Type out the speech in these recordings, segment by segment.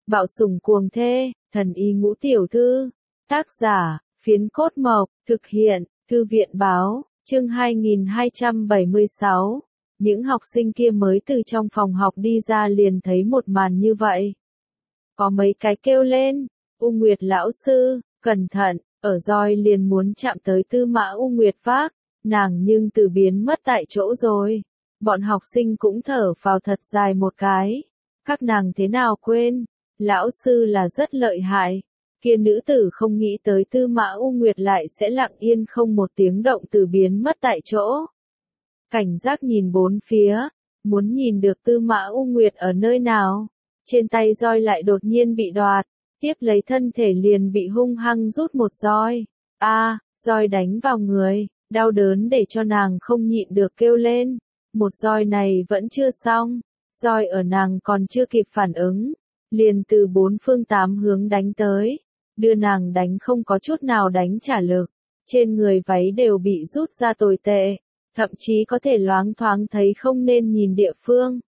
Bạo sủng cuồng thê, thần y ngũ tiểu thư. Tác giả, Phiến Cốt Mộc, thực hiện, Thư viện báo, chương 2276. Những học sinh kia mới từ trong phòng học đi ra liền thấy một màn như vậy. Có mấy cái kêu lên, U Nguyệt lão sư, cẩn thận, ở roi liền muốn chạm tới Tư Mã U Nguyệt vác, nàng nhưng từ biến mất tại chỗ rồi. Bọn học sinh cũng thở phào thật dài một cái. Các nàng thế nào quên, lão sư là rất lợi hại. Kia nữ tử không nghĩ tới Tư Mã U Nguyệt lại sẽ lặng yên không một tiếng động từ biến mất tại chỗ. Cảnh giác nhìn bốn phía, muốn nhìn được Tư Mã U Nguyệt ở nơi nào. Trên tay roi lại đột nhiên bị đoạt, tiếp lấy thân thể liền bị hung hăng rút một roi. Roi đánh vào người, đau đớn để cho nàng không nhịn được kêu lên. Một roi này vẫn chưa xong, roi ở nàng còn chưa kịp phản ứng, liền từ bốn phương tám hướng đánh tới, đưa nàng đánh không có chút nào đánh trả lực, trên người váy đều bị rút ra tồi tệ, thậm chí có thể loáng thoáng thấy không nên nhìn địa phương.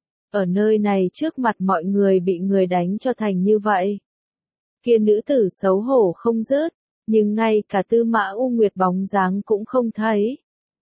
Ở nơi này trước mặt mọi người bị người đánh cho thành như vậy. Kia nữ tử xấu hổ không dứt, nhưng ngay cả Tư Mã U Nguyệt bóng dáng cũng không thấy.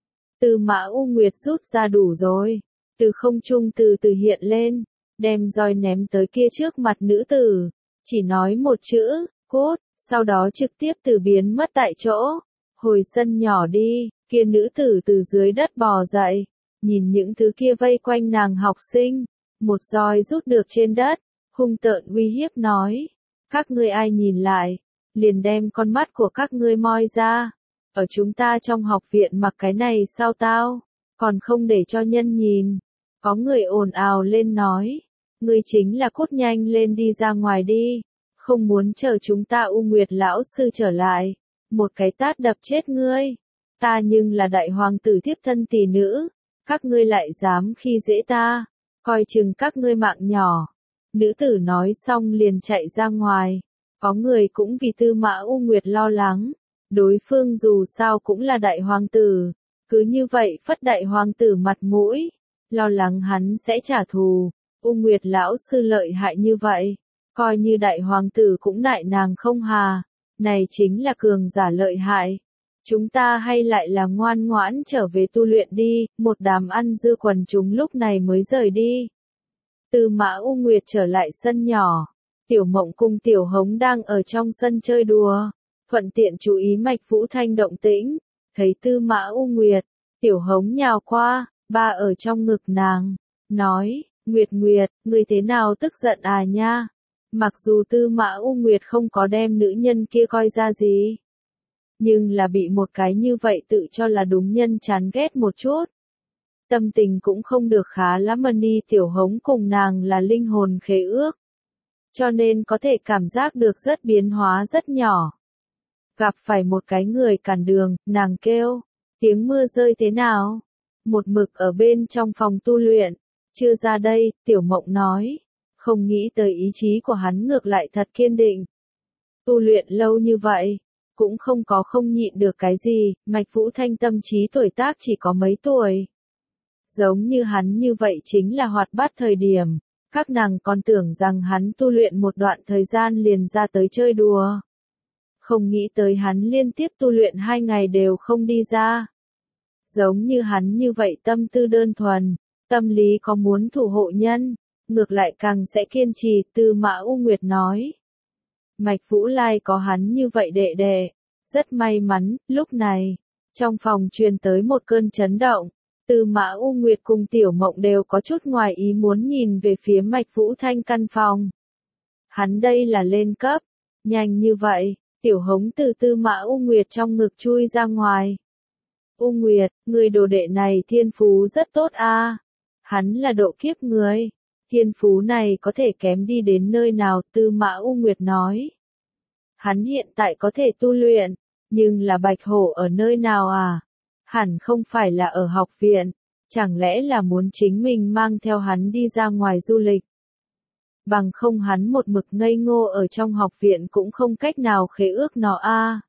Tư Mã U Nguyệt rút ra đủ rồi, từ không trung từ từ hiện lên, đem roi ném tới kia trước mặt nữ tử, chỉ nói một chữ, cút, sau đó trực tiếp từ biến mất tại chỗ. Hồi sân nhỏ đi, kia nữ tử từ dưới đất bò dậy, nhìn những thứ kia vây quanh nàng học sinh, một roi rút được trên đất, hung tợn uy hiếp nói, các ngươi ai nhìn lại, liền đem con mắt của các ngươi moi ra. Ở chúng ta trong học viện mặc cái này sao tao, còn không để cho nhân nhìn. Có người ồn ào lên nói, ngươi chính là cút nhanh lên đi ra ngoài đi, không muốn chờ chúng ta U Nguyệt lão sư trở lại, một cái tát đập chết ngươi. Ta nhưng là đại hoàng tử thiếp thân tỷ nữ, các ngươi lại dám khi dễ ta, coi chừng các ngươi mạng nhỏ. Nữ tử nói xong liền chạy ra ngoài, có người cũng vì Tư Mã U Nguyệt lo lắng. Đối phương dù sao cũng là đại hoàng tử, cứ như vậy phất đại hoàng tử mặt mũi, lo lắng hắn sẽ trả thù. U Nguyệt lão sư lợi hại như vậy, coi như đại hoàng tử cũng nại nàng không hà, này chính là cường giả lợi hại. Chúng ta hay lại là ngoan ngoãn trở về tu luyện đi, một đám ăn dưa quần chúng lúc này mới rời đi. Tư Mã U Nguyệt trở lại sân nhỏ, Tiểu Mộng cùng Tiểu Hống đang ở trong sân chơi đùa. Thuận tiện chú ý Mạch Vũ Thanh động tĩnh, thấy Tư Mã U Nguyệt, Tiểu Hống nhào qua, ba ở trong ngực nàng, nói, Nguyệt Nguyệt, ngươi thế nào tức giận à nha? Mặc dù Tư Mã U Nguyệt không có đem nữ nhân kia coi ra gì, nhưng là bị một cái như vậy tự cho là đúng nhân chán ghét một chút. Tâm tình cũng không được khá lắm mà ni Tiểu Hống cùng nàng là linh hồn khế ước, cho nên có thể cảm giác được rất biến hóa rất nhỏ. Gặp phải một cái người cản đường, nàng kêu, tiếng mưa rơi thế nào? Một mực ở bên trong phòng tu luyện, chưa ra đây, Tiểu Mộng nói, không nghĩ tới ý chí của hắn ngược lại thật kiên định. Tu luyện lâu như vậy, cũng không có không nhịn được cái gì, Mạch Vũ Thanh tâm trí tuổi tác chỉ có mấy tuổi. Giống như hắn như vậy chính là hoạt bát thời điểm, các nàng còn tưởng rằng hắn tu luyện một đoạn thời gian liền ra tới chơi đùa. Không nghĩ tới hắn liên tiếp tu luyện 2 ngày đều không đi ra. Giống như hắn như vậy tâm tư đơn thuần, tâm lý có muốn thủ hộ nhân, ngược lại càng sẽ kiên trì, Tư Mã U Nguyệt nói. Mạch Vũ Lai có hắn như vậy đệ đệ, rất may mắn. Lúc này, trong phòng truyền tới một cơn chấn động, Tư Mã U Nguyệt cùng Tiểu Mộng đều có chút ngoài ý muốn nhìn về phía Mạch Vũ Thanh căn phòng. Hắn đây là lên cấp, nhanh như vậy. Tiểu Hống từ Tư Mã U Nguyệt trong ngực chui ra ngoài. U Nguyệt, người đồ đệ này thiên phú rất tốt a. Hắn là độ kiếp người. Thiên phú này có thể kém đi đến nơi nào, Tư Mã U Nguyệt nói. Hắn hiện tại có thể tu luyện, nhưng là Bạch Hổ ở nơi nào à? Hẳn không phải là ở học viện, chẳng lẽ là muốn chính mình mang theo hắn đi ra ngoài du lịch? Bằng không hắn một mực ngây ngô ở trong học viện cũng không cách nào khế ước nó a.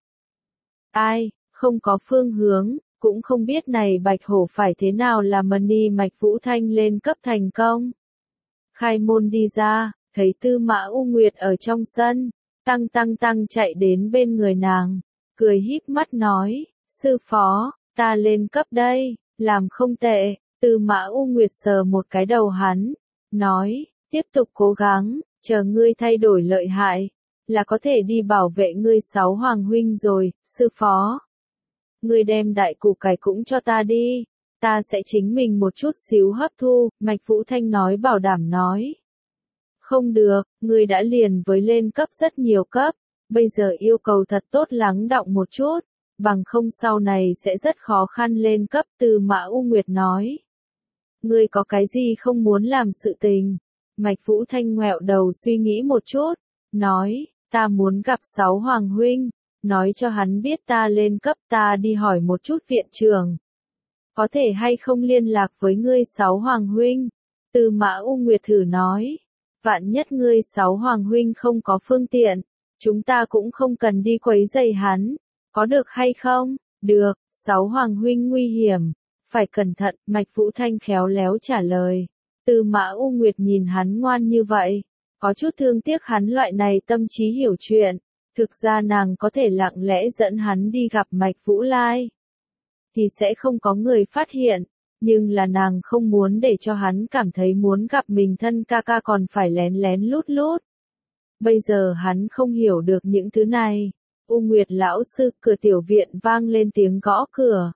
Ai, không có phương hướng, cũng không biết này Bạch Hổ phải thế nào làm ni Mạch Vũ Thanh lên cấp thành công. Khai môn đi ra, thấy Tư Mã U Nguyệt ở trong sân, tăng chạy đến bên người nàng, cười híp mắt nói, sư phó, ta lên cấp đây, làm không tệ. Tư Mã U Nguyệt sờ một cái đầu hắn, nói, tiếp tục cố gắng, chờ ngươi thay đổi lợi hại, là có thể đi bảo vệ ngươi sáu hoàng huynh rồi, sư phó. Ngươi đem đại củ cải cũng cho ta đi, ta sẽ chính mình một chút xíu hấp thu, Mạch Vũ Thanh nói bảo đảm nói. Không được, ngươi đã liền với lên cấp rất nhiều cấp, bây giờ yêu cầu thật tốt lắng đọng một chút, bằng không sau này sẽ rất khó khăn lên cấp. Tư Mã U Nguyệt nói. Ngươi có cái gì không muốn làm sự tình? Mạch Vũ Thanh ngoẹo đầu suy nghĩ một chút, nói, ta muốn gặp sáu hoàng huynh, nói cho hắn biết ta lên cấp, ta đi hỏi một chút viện trưởng. Có thể hay không liên lạc với ngươi sáu hoàng huynh? Tư Mã U Nguyệt thử nói, vạn nhất ngươi sáu hoàng huynh không có phương tiện, chúng ta cũng không cần đi quấy rầy hắn, có được hay không? Được, sáu hoàng huynh nguy hiểm, phải cẩn thận, Mạch Vũ Thanh khéo léo trả lời. Tư Mã U Nguyệt nhìn hắn ngoan như vậy, có chút thương tiếc hắn loại này tâm trí hiểu chuyện, thực ra nàng có thể lặng lẽ dẫn hắn đi gặp Mạch Vũ Lai, thì sẽ không có người phát hiện, nhưng là nàng không muốn để cho hắn cảm thấy muốn gặp mình thân ca ca còn phải lén lén lút lút. Bây giờ hắn không hiểu được những thứ này. U Nguyệt lão sư, cửa tiểu viện vang lên tiếng gõ cửa.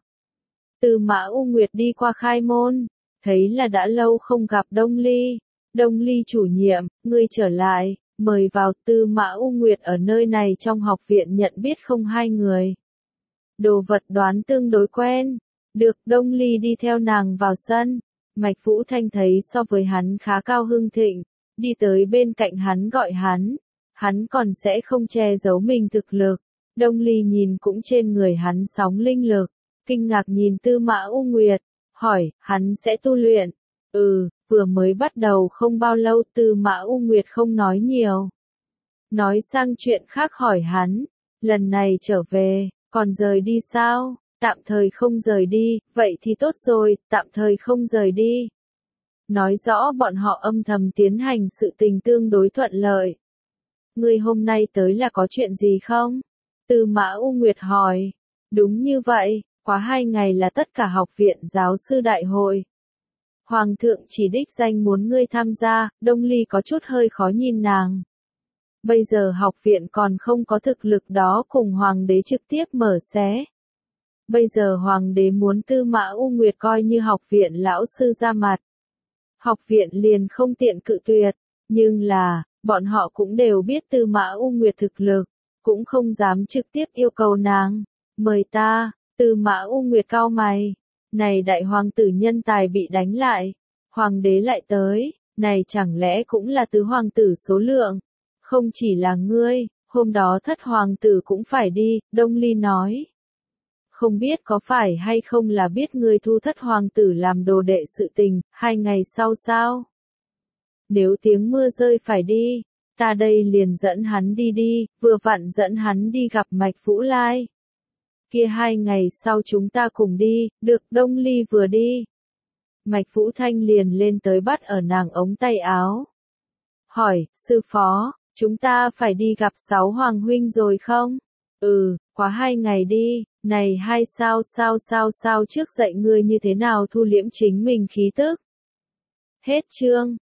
Tư Mã U Nguyệt đi qua khai môn, thấy là đã lâu không gặp Đông Ly. Đông Ly chủ nhiệm, ngươi trở lại, mời vào. Tư Mã U Nguyệt ở nơi này trong học viện nhận biết không hai người. Đồ vật đoán tương đối quen. Được, Đông Ly đi theo nàng vào sân. Mạch Vũ Thanh thấy so với hắn khá cao hưng thịnh, đi tới bên cạnh hắn gọi hắn còn sẽ không che giấu mình thực lực. Đông Ly nhìn cũng trên người hắn sóng linh lực, kinh ngạc nhìn Tư Mã U Nguyệt, hỏi, hắn sẽ tu luyện? Vừa mới bắt đầu không bao lâu. Tư Mã U Nguyệt không nói nhiều. Nói sang chuyện khác hỏi hắn, lần này trở về, còn rời đi sao? Tạm thời không rời đi, vậy thì tốt rồi, tạm thời không rời đi. Nói rõ bọn họ âm thầm tiến hành sự tình tương đối thuận lợi. Ngươi hôm nay tới là có chuyện gì không? Tư Mã U Nguyệt hỏi. Đúng như vậy, quá 2 ngày là tất cả học viện giáo sư đại hội. Hoàng thượng chỉ đích danh muốn ngươi tham gia. Đông Ly có chút hơi khó nhìn nàng. Bây giờ học viện còn không có thực lực đó cùng hoàng đế trực tiếp mở xé. Bây giờ hoàng đế muốn Tư Mã U Nguyệt coi như học viện lão sư ra mặt. Học viện liền không tiện cự tuyệt, nhưng là, bọn họ cũng đều biết Tư Mã U Nguyệt thực lực, cũng không dám trực tiếp yêu cầu nàng. Mời ta. Tư Mã U Nguyệt cau mày. Này đại hoàng tử nhân tài bị đánh lại, hoàng đế lại tới, này chẳng lẽ cũng là tứ hoàng tử số lượng? Không chỉ là ngươi, hôm đó thất hoàng tử cũng phải đi. Đông Ly nói. Không biết có phải hay không là biết ngươi thu thất hoàng tử làm đồ đệ sự tình, 2 ngày sau sao? Nếu tiếng mưa rơi phải đi, ta đây liền dẫn hắn đi, vừa vặn dẫn hắn đi gặp Mạch Vũ Lai. Kia 2 ngày sau chúng ta cùng đi, được. Đông Ly vừa đi. Mạch Vũ Thanh liền lên tới bắt ở nàng ống tay áo. Hỏi, sư phó, chúng ta phải đi gặp 6 hoàng huynh rồi không? Quá 2 ngày đi. Này hai sao trước dạy ngươi như thế nào thu liễm chính mình khí tức. Hết chương.